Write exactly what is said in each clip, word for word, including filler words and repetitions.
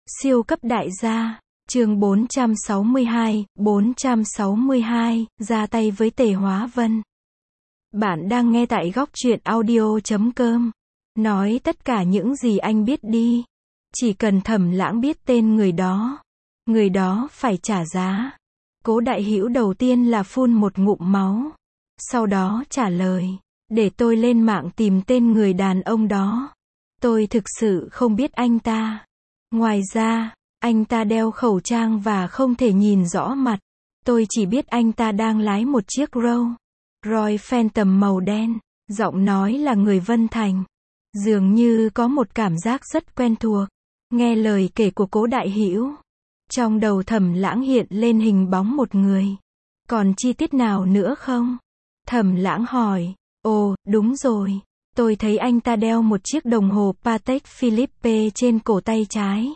Siêu cấp đại gia, chương bốn trăm sáu mươi hai, bốn trăm sáu mươi hai, ra tay với Tề Hóa Vân. Bạn đang nghe tại góc truyện audio chấm com. Nói tất cả những gì anh biết đi. Chỉ cần Thẩm Lãng biết tên người đó, người đó phải trả giá. Cố Đại Hữu đầu tiên là phun một ngụm máu. Sau đó trả lời, để tôi lên mạng tìm tên người đàn ông đó. Tôi thực sự không biết anh ta. Ngoài ra, anh ta đeo khẩu trang và không thể nhìn rõ mặt. Tôi chỉ biết anh ta đang lái một chiếc Rolls Royce Phantom màu đen. Giọng nói là người Vân Thành. Dường như có một cảm giác rất quen thuộc. Nghe lời kể của Cố Đại Hữu, trong đầu Thẩm Lãng hiện lên hình bóng một người. Còn chi tiết nào nữa không? Thẩm Lãng hỏi. Ồ, đúng rồi. Tôi thấy anh ta đeo một chiếc đồng hồ Patek Philippe trên cổ tay trái.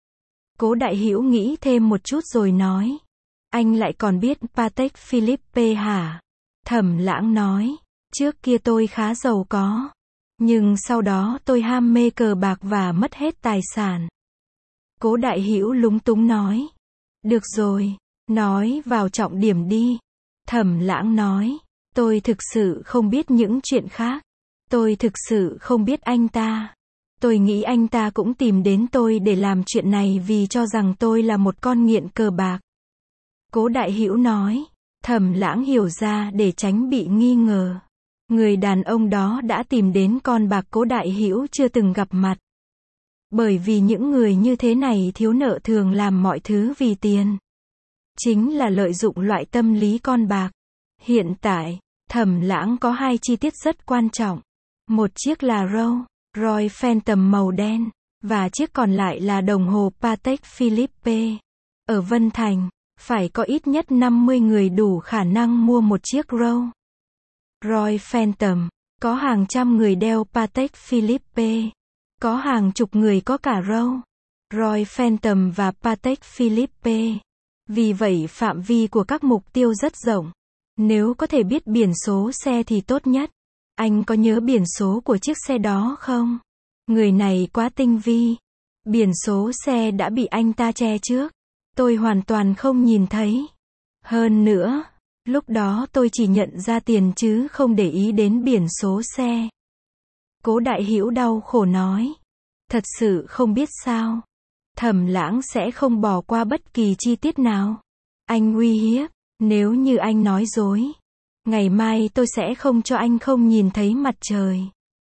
Cố Đại Hữu nghĩ thêm một chút rồi nói. Anh lại còn biết Patek Philippe hả? Thẩm Lãng nói. Trước kia tôi khá giàu có. Nhưng sau đó tôi ham mê cờ bạc và mất hết tài sản. Cố Đại Hữu lúng túng nói. Được rồi, nói vào trọng điểm đi. Thẩm Lãng nói. Tôi thực sự không biết những chuyện khác. Tôi thực sự không biết anh ta. Tôi nghĩ anh ta cũng tìm đến tôi để làm chuyện này vì cho rằng tôi là một con nghiện cờ bạc. Cố Đại Hữu nói. Thẩm Lãng hiểu ra để tránh bị nghi ngờ. Người đàn ông đó đã tìm đến con bạc Cố Đại Hữu chưa từng gặp mặt. Bởi vì những người như thế này thiếu nợ thường làm mọi thứ vì tiền. Chính là lợi dụng loại tâm lý con bạc. Hiện tại, Thẩm Lãng có hai chi tiết rất quan trọng. Một chiếc là Rolls Royce Phantom màu đen, và chiếc còn lại là đồng hồ Patek Philippe. Ở Vân Thành, phải có ít nhất năm mươi người đủ khả năng mua một chiếc Rolls Royce Phantom. Có hàng trăm người đeo Patek Philippe. Có hàng chục người có cả Rolls Royce Phantom và Patek Philippe. Vì vậy phạm vi của các mục tiêu rất rộng. Nếu có thể biết biển số xe thì tốt nhất. Anh có nhớ biển số của chiếc xe đó không? Người này quá tinh vi. Biển số xe đã bị anh ta che trước. Tôi hoàn toàn không nhìn thấy. Hơn nữa, lúc đó tôi chỉ nhận ra tiền chứ không để ý đến biển số xe. Cố Đại Hữu đau khổ nói. Thật sự không biết sao. Thẩm Lãng sẽ không bỏ qua bất kỳ chi tiết nào. Anh uy hiếp, nếu như anh nói dối, ngày mai tôi sẽ không cho anh không nhìn thấy mặt trời.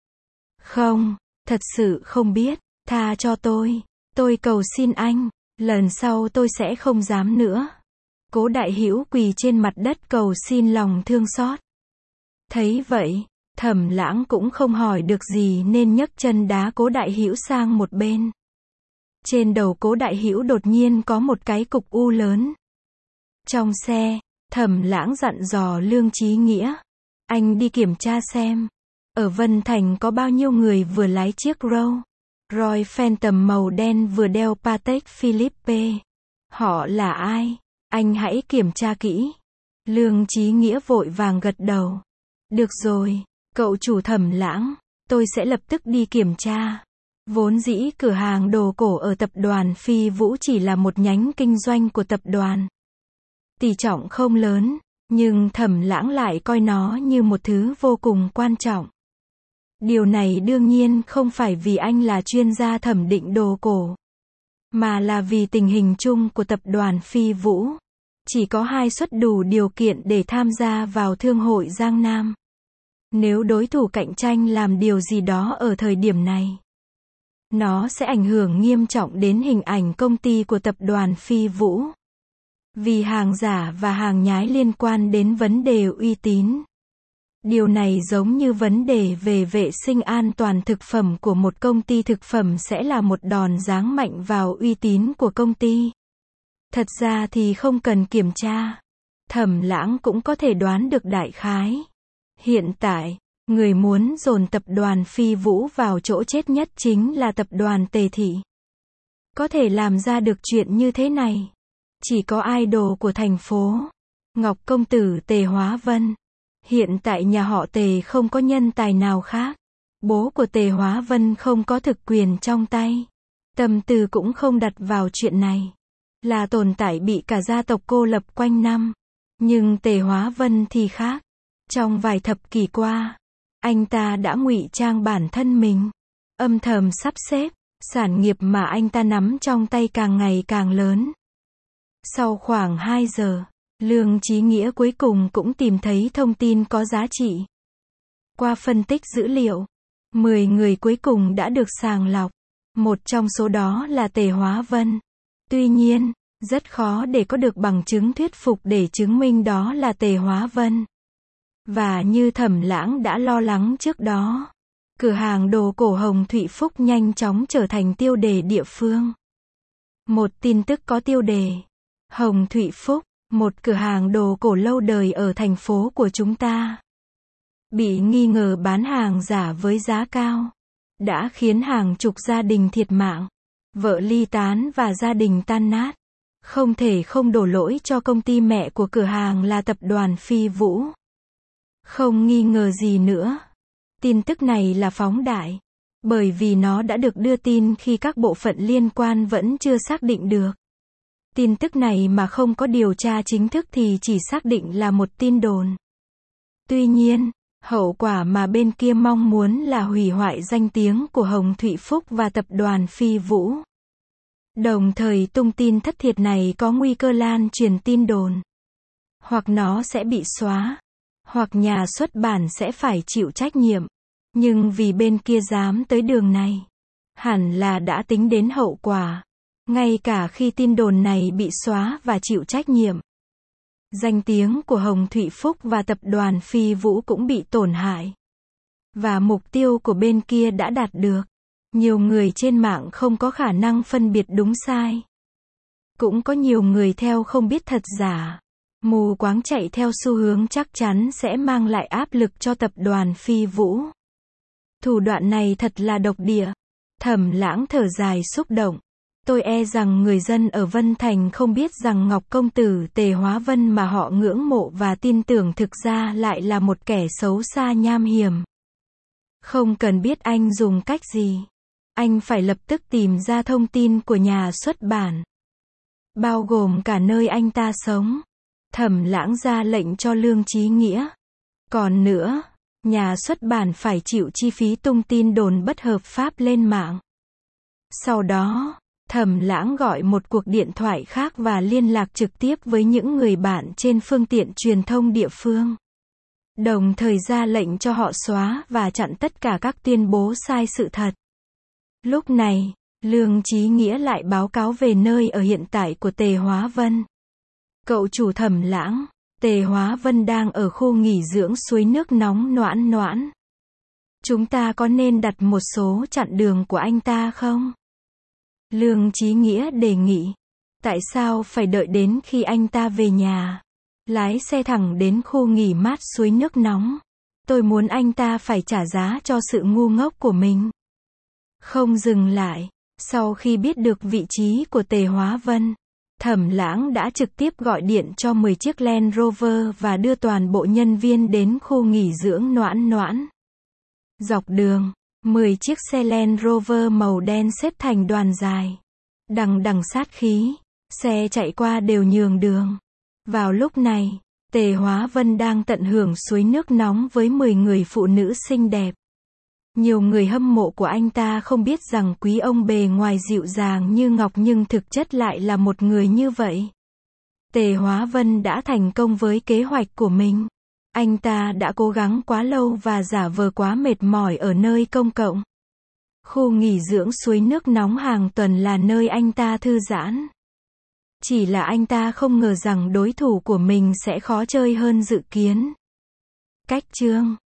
Không, thật sự không biết, tha cho tôi. Tôi cầu xin anh, lần sau tôi sẽ không dám nữa. Cố Đại Hữu quỳ trên mặt đất cầu xin lòng thương xót. Thấy vậy, Thẩm Lãng cũng không hỏi được gì nên nhấc chân đá Cố Đại Hữu sang một bên. Trên đầu Cố Đại Hữu đột nhiên có một cái cục u lớn. Trong xe, Thẩm Lãng dặn dò Lương Chí Nghĩa. Anh đi kiểm tra xem. Ở Vân Thành có bao nhiêu người vừa lái chiếc Rolls Royce Phantom màu đen vừa đeo Patek Philippe. Họ là ai? Anh hãy kiểm tra kỹ. Lương Chí Nghĩa vội vàng gật đầu. Được rồi, cậu chủ Thẩm Lãng. Tôi sẽ lập tức đi kiểm tra. Vốn dĩ cửa hàng đồ cổ ở tập đoàn Phi Vũ chỉ là một nhánh kinh doanh của tập đoàn. Tỷ trọng không lớn, nhưng Thẩm Lãng lại coi nó như một thứ vô cùng quan trọng. Điều này đương nhiên không phải vì anh là chuyên gia thẩm định đồ cổ, mà là vì tình hình chung của tập đoàn Phi Vũ. Chỉ có hai suất đủ điều kiện để tham gia vào Thương hội Giang Nam. Nếu đối thủ cạnh tranh làm điều gì đó ở thời điểm này, nó sẽ ảnh hưởng nghiêm trọng đến hình ảnh công ty của tập đoàn Phi Vũ. Vì hàng giả và hàng nhái liên quan đến vấn đề uy tín. Điều này giống như vấn đề về vệ sinh an toàn thực phẩm của một công ty thực phẩm sẽ là một đòn giáng mạnh vào uy tín của công ty. Thật ra thì không cần kiểm tra. Thẩm Lãng cũng có thể đoán được đại khái. Hiện tại, người muốn dồn tập đoàn Phi Vũ vào chỗ chết nhất chính là tập đoàn Tề Thị. Có thể làm ra được chuyện như thế này, chỉ có idol của thành phố, Ngọc công tử Tề Hóa Vân. Hiện tại nhà họ Tề không có nhân tài nào khác. Bố của Tề Hóa Vân không có thực quyền trong tay. Tâm tư cũng không đặt vào chuyện này. Là tồn tại bị cả gia tộc cô lập quanh năm. Nhưng Tề Hóa Vân thì khác. Trong vài thập kỷ qua, anh ta đã ngụy trang bản thân mình, âm thầm sắp xếp, sản nghiệp mà anh ta nắm trong tay càng ngày càng lớn. Sau khoảng hai giờ, Lương Chí Nghĩa cuối cùng cũng tìm thấy thông tin có giá trị. Qua phân tích dữ liệu, mười người cuối cùng đã được sàng lọc. Một trong số đó là Tề Hóa Vân. Tuy nhiên, rất khó để có được bằng chứng thuyết phục để chứng minh đó là Tề Hóa Vân. Và như Thẩm Lãng đã lo lắng trước đó, cửa hàng đồ cổ Hồng Thụy Phúc nhanh chóng trở thành tiêu đề địa phương. Một tin tức có tiêu đề: Hồng Thụy Phúc, một cửa hàng đồ cổ lâu đời ở thành phố của chúng ta, bị nghi ngờ bán hàng giả với giá cao, đã khiến hàng chục gia đình thiệt mạng, vợ ly tán và gia đình tan nát. Không thể không đổ lỗi cho công ty mẹ của cửa hàng là tập đoàn Phi Vũ. Không nghi ngờ gì nữa. Tin tức này là phóng đại, bởi vì nó đã được đưa tin khi các bộ phận liên quan vẫn chưa xác định được. Tin tức này mà không có điều tra chính thức thì chỉ xác định là một tin đồn. Tuy nhiên, hậu quả mà bên kia mong muốn là hủy hoại danh tiếng của Hồng Thụy Phúc và tập đoàn Phi Vũ. Đồng thời tung tin thất thiệt này có nguy cơ lan truyền tin đồn. Hoặc nó sẽ bị xóa, hoặc nhà xuất bản sẽ phải chịu trách nhiệm. Nhưng vì bên kia dám tới đường này, hẳn là đã tính đến hậu quả. Ngay cả khi tin đồn này bị xóa và chịu trách nhiệm, danh tiếng của Hồng Thụy Phúc và tập đoàn Phi Vũ cũng bị tổn hại. Và mục tiêu của bên kia đã đạt được. Nhiều người trên mạng không có khả năng phân biệt đúng sai. Cũng có nhiều người theo không biết thật giả, mù quáng chạy theo xu hướng chắc chắn sẽ mang lại áp lực cho tập đoàn Phi Vũ. Thủ đoạn này thật là độc địa. Thẩm Lãng thở dài xúc động. Tôi e rằng người dân ở Vân Thành không biết rằng Ngọc Công Tử Tề Hóa Vân mà họ ngưỡng mộ và tin tưởng thực ra lại là một kẻ xấu xa nham hiểm. Không cần biết anh dùng cách gì, anh phải lập tức tìm ra thông tin của nhà xuất bản, bao gồm cả nơi anh ta sống. Thẩm Lãng ra lệnh cho Lương Chí Nghĩa. Còn nữa, nhà xuất bản phải chịu chi phí tung tin đồn bất hợp pháp lên mạng. Sau đó, Thẩm Lãng gọi một cuộc điện thoại khác và liên lạc trực tiếp với những người bạn trên phương tiện truyền thông địa phương. Đồng thời ra lệnh cho họ xóa và chặn tất cả các tuyên bố sai sự thật. Lúc này, Lương Chí Nghĩa lại báo cáo về nơi ở hiện tại của Tề Hóa Vân. Cậu chủ Thẩm Lãng, Tề Hóa Vân đang ở khu nghỉ dưỡng suối nước nóng Noãn Noãn. Chúng ta có nên đặt một số chặn đường của anh ta không? Lương Chí Nghĩa đề nghị. Tại sao phải đợi đến khi anh ta về nhà? Lái xe thẳng đến khu nghỉ mát suối nước nóng. Tôi muốn anh ta phải trả giá cho sự ngu ngốc của mình. Không dừng lại, sau khi biết được vị trí của Tề Hóa Vân, Thẩm Lãng đã trực tiếp gọi điện cho mười chiếc Land Rover và đưa toàn bộ nhân viên đến khu nghỉ dưỡng Noãn Noãn. Dọc đường, mười chiếc xe Land Rover màu đen xếp thành đoàn dài, đằng đằng sát khí, xe chạy qua đều nhường đường. Vào lúc này, Tề Hóa Vân đang tận hưởng suối nước nóng với mười người phụ nữ xinh đẹp. Nhiều người hâm mộ của anh ta không biết rằng quý ông bề ngoài dịu dàng như ngọc nhưng thực chất lại là một người như vậy. Tề Hóa Vân đã thành công với kế hoạch của mình. Anh ta đã cố gắng quá lâu và giả vờ quá mệt mỏi ở nơi công cộng. Khu nghỉ dưỡng suối nước nóng hàng tuần là nơi anh ta thư giãn. Chỉ là anh ta không ngờ rằng đối thủ của mình sẽ khó chơi hơn dự kiến. Cách chương